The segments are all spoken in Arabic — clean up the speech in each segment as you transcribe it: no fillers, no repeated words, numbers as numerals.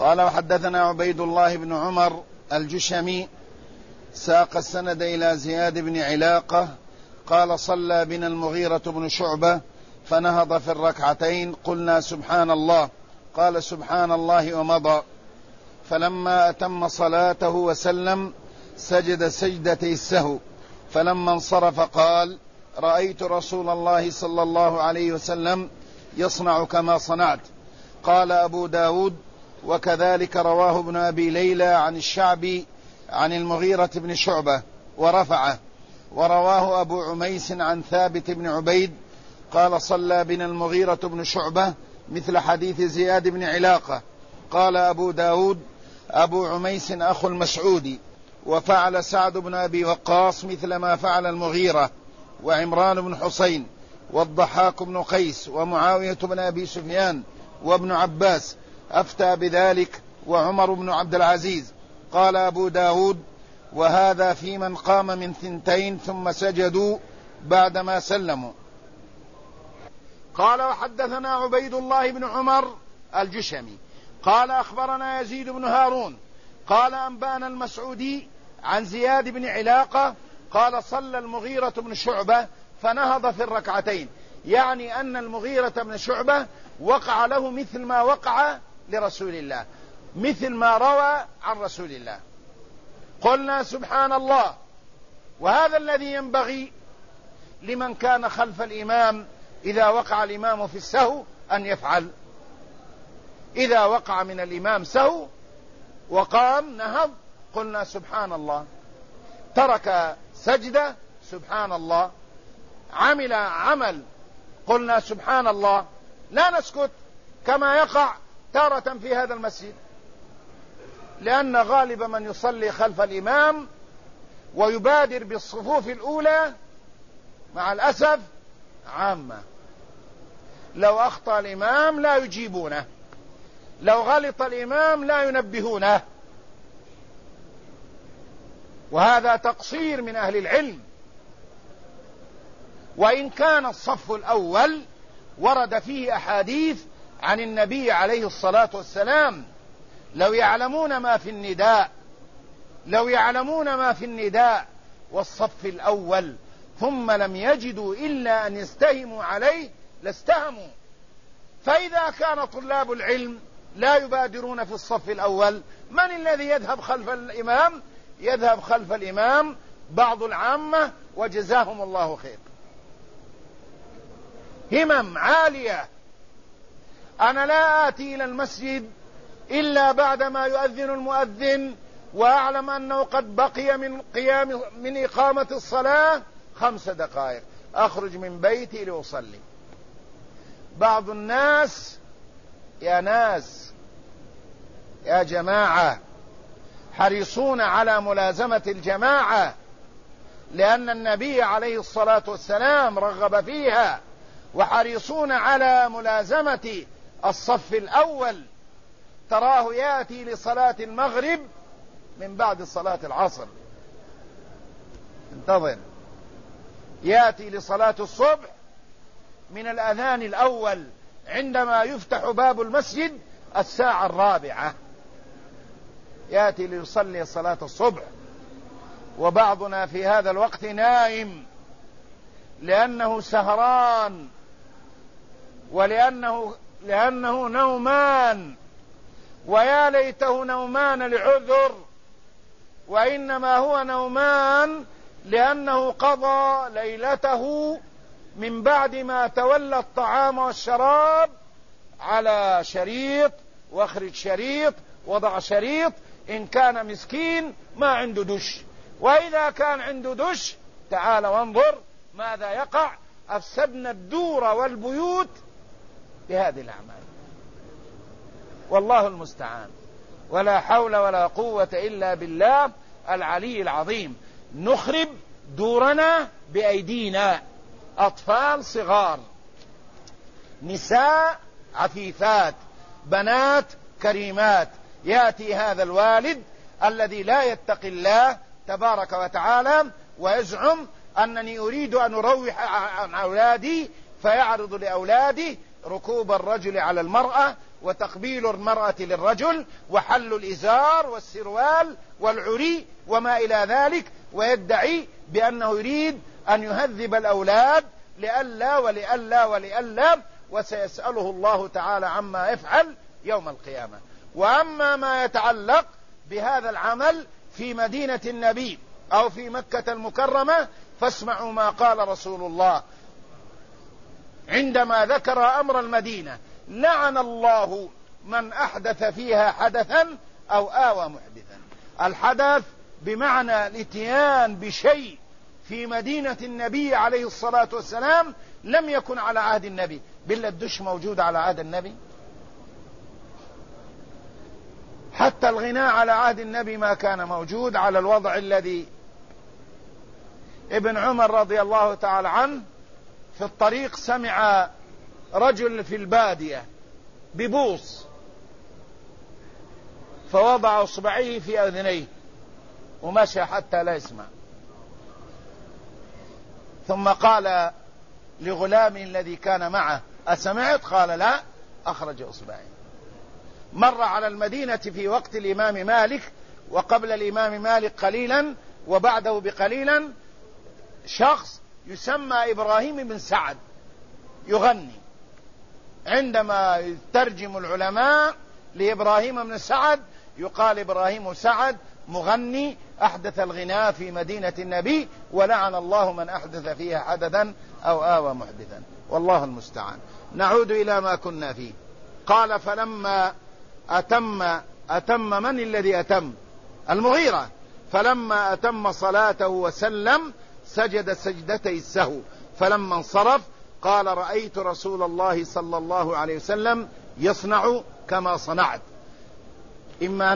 قال وحدثنا عبيد الله بن عمر الجشمي ساق السند إلى زياد بن علاقة قال صلى بنا المغيرة بن شعبة فنهض في الركعتين قلنا سبحان الله، قال سبحان الله ومضى، فلما أتم صلاته وسلم سجد سجدتي السهو، فلما انصرف قال رأيت رسول الله صلى الله عليه وسلم يصنع كما صنعت. قال أبو داود وكذلك رواه ابن أبي ليلى عن الشعبي عن المغيرة بن شعبة ورفعه، ورواه أبو عميس عن ثابت بن عبيد قال صلى بنا المغيرة بن شعبة مثل حديث زياد بن علاقة. قال أبو داود أبو عميس أخو المسعودي، وفعل سعد بن أبي وقاص مثل ما فعل المغيرة، وعمران بن حسين، والضحاك بن قيس، ومعاوية بن أبي سفيان، وابن عباس أفتى بذلك، وعمر بن عبد العزيز. قال أبو داود وهذا في من قام من 2 ثم سجدوا بعدما سلموا. قال وحدثنا عبيد الله بن عمر الجشمي قال أخبرنا يزيد بن هارون قال أنبانا المسعودي عن زياد بن علاقة قال صلى المغيرة بن شعبة فنهض في الركعتين، يعني أن المغيرة بن شعبة وقع له مثل ما وقع لرسول الله، مثل ما روى عن رسول الله. قلنا سبحان الله، وهذا الذي ينبغي لمن كان خلف الإمام إذا وقع الإمام في السهو أن يفعل. إذا وقع من الإمام سهو وقام نهض قلنا سبحان الله، ترك سجدة سبحان الله، عمل عمل قلنا سبحان الله، لا نسكت كما يقع تارة في هذا المسجد، لأن غالب من يصلي خلف الإمام ويبادر بالصفوف الأولى مع الأسف عامة، لو أخطأ الإمام لا يجيبونه، لو غلط الإمام لا ينبهونه، وهذا تقصير من أهل العلم. وإن كان الصف الأول ورد فيه أحاديث عن النبي عليه الصلاة والسلام، لو يعلمون ما في النداء، لو يعلمون ما في النداء والصف الأول ثم لم يجدوا إلا أن يستهموا عليه لاستهموا. فإذا كان طلاب العلم لا يبادرون في الصف الأول، من الذي يذهب خلف الإمام؟ يذهب خلف الإمام بعض العامة وجزاهم الله خير. همم عالية، أنا لا آتي إلى المسجد إلا بعدما يؤذن المؤذن وأعلم أنه قد بقي من إقامة الصلاة 5 دقائق، أخرج من بيتي لأصلي. بعض الناس يا جماعة حريصون على ملازمة الجماعة، لأن النبي عليه الصلاة والسلام رغب فيها، وحريصون على ملازمة الصف الأول. تراه يأتي لصلاة المغرب من بعد صلاة العصر، انتظر، يأتي لصلاة الصبح من الأذان الأول عندما يفتح باب المسجد 4:00، يأتي ليصلي صلاة الصبح. وبعضنا في هذا الوقت نائم لأنه سهران، ولأنه نومان، ويا ليته نومان لعذر، وإنما هو نومان لأنه قضى ليلته من بعد ما تولى الطعام والشراب على شريط، واخرج شريط، وضع شريط، إن كان مسكين ما عنده دش، وإذا كان عنده دش تعال وانظر ماذا يقع. أفسدنا الدور والبيوت بهذه الأعمال، والله المستعان، ولا حول ولا قوة إلا بالله العلي العظيم. نخرب دورنا بأيدينا، أطفال صغار، نساء عفيفات، بنات كريمات. يأتي هذا الوالد الذي لا يتقي الله تبارك وتعالى ويزعم أنني أريد أن أروح عن أولادي، فيعرض لأولادي ركوب الرجل على المرأة وتقبيل المرأة للرجل وحل الإزار والسروال والعري وما إلى ذلك، ويدعي بأنه يريد أن يهذب الأولاد لئلا ولئلا ولئلا، وسيسأله الله تعالى عما يفعل يوم القيامة. وأما ما يتعلق بهذا العمل في مدينة النبي أو في مكة المكرمة فاسمعوا ما قال رسول الله عندما ذكر أمر المدينة: لعن الله من أحدث فيها حدثا أو آوى محدثا. الحدث بمعنى الاتيان بشيء في مدينة النبي عليه الصلاة والسلام لم يكن على عهد النبي. بالله الدش موجود على عهد النبي؟ حتى الغناء على عهد النبي ما كان موجود على الوضع الذي ابن عمر رضي الله تعالى عنه في الطريق سمع رجل في البادية ببوص فوضع اصبعيه في اذنيه ومشى حتى لا يسمع، ثم قال لغلام الذي كان معه: أسمعت؟ قال: لا. أخرج اصبعيه. مر على المدينة في وقت الإمام مالك وقبل الإمام مالك قليلا وبعده بقليلا شخص يسمى إبراهيم بن سعد يغني. عندما يترجم العلماء لإبراهيم بن سعد يقال إبراهيم سعد مغني أحدث الغناء في مدينة النبي، ولعن الله من أحدث فيها حدثا أو آوى محدثا، والله المستعان. نعود إلى ما كنا فيه. قال: فلما أتم من الذي أتم؟ المغيرة. فلما أتم صلاته وسلم سجد سجدتي السهو، فلما انصرف قال: رأيت رسول الله صلى الله عليه وسلم يصنع كما صنعت. إما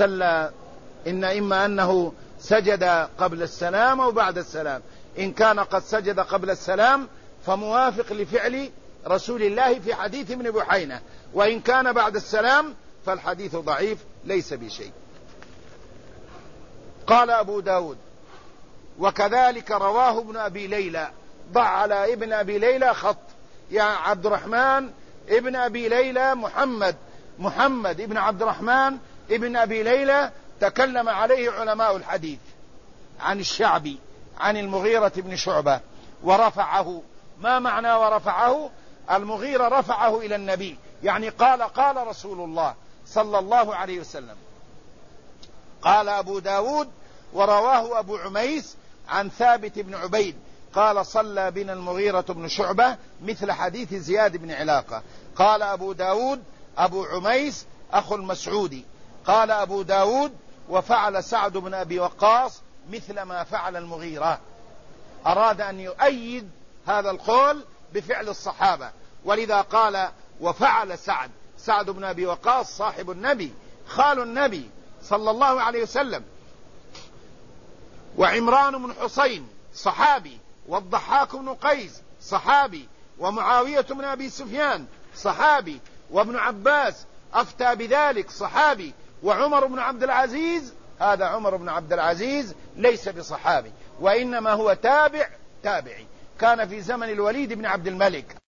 أنه سجد قبل السلام أو بعد السلام. إن كان قد سجد قبل السلام فموافق لفعل رسول الله في حديث ابن بحينة، وإن كان بعد السلام فالحديث ضعيف ليس بشيء. قال أبو داود: وكذلك رواه ابن أبي ليلى. ضع على ابن أبي ليلى خط، يا عبد الرحمن ابن أبي ليلى محمد ابن عبد الرحمن ابن أبي ليلى تكلم عليه علماء الحديث عن الشعبي عن المغيرة بن شعبة ورفعه. ما معنى ورفعه؟ المغيرة رفعه إلى النبي، يعني قال رسول الله صلى الله عليه وسلم. قال أبو داود: ورواه أبو عميس عن ثابت بن عبيد قال: صلى بنا المغيرة بن شعبة مثل حديث زياد بن علاقة. قال أبو داود: أبو عميس أخو المسعودي. قال أبو داود: وفعل سعد بن أبي وقاص مثل ما فعل المغيرة. أراد أن يؤيد هذا القول بفعل الصحابة، ولذا قال: وفعل سعد بن أبي وقاص صاحب النبي خال النبي صلى الله عليه وسلم، وعمران بن حسين صحابي، والضحاك بن قيس صحابي، ومعاوية بن أبي سفيان صحابي، وابن عباس أفتى بذلك صحابي، وعمر بن عبد العزيز، هذا عمر بن عبد العزيز ليس بصحابي وإنما هو تابعي، كان في زمن الوليد بن عبد الملك.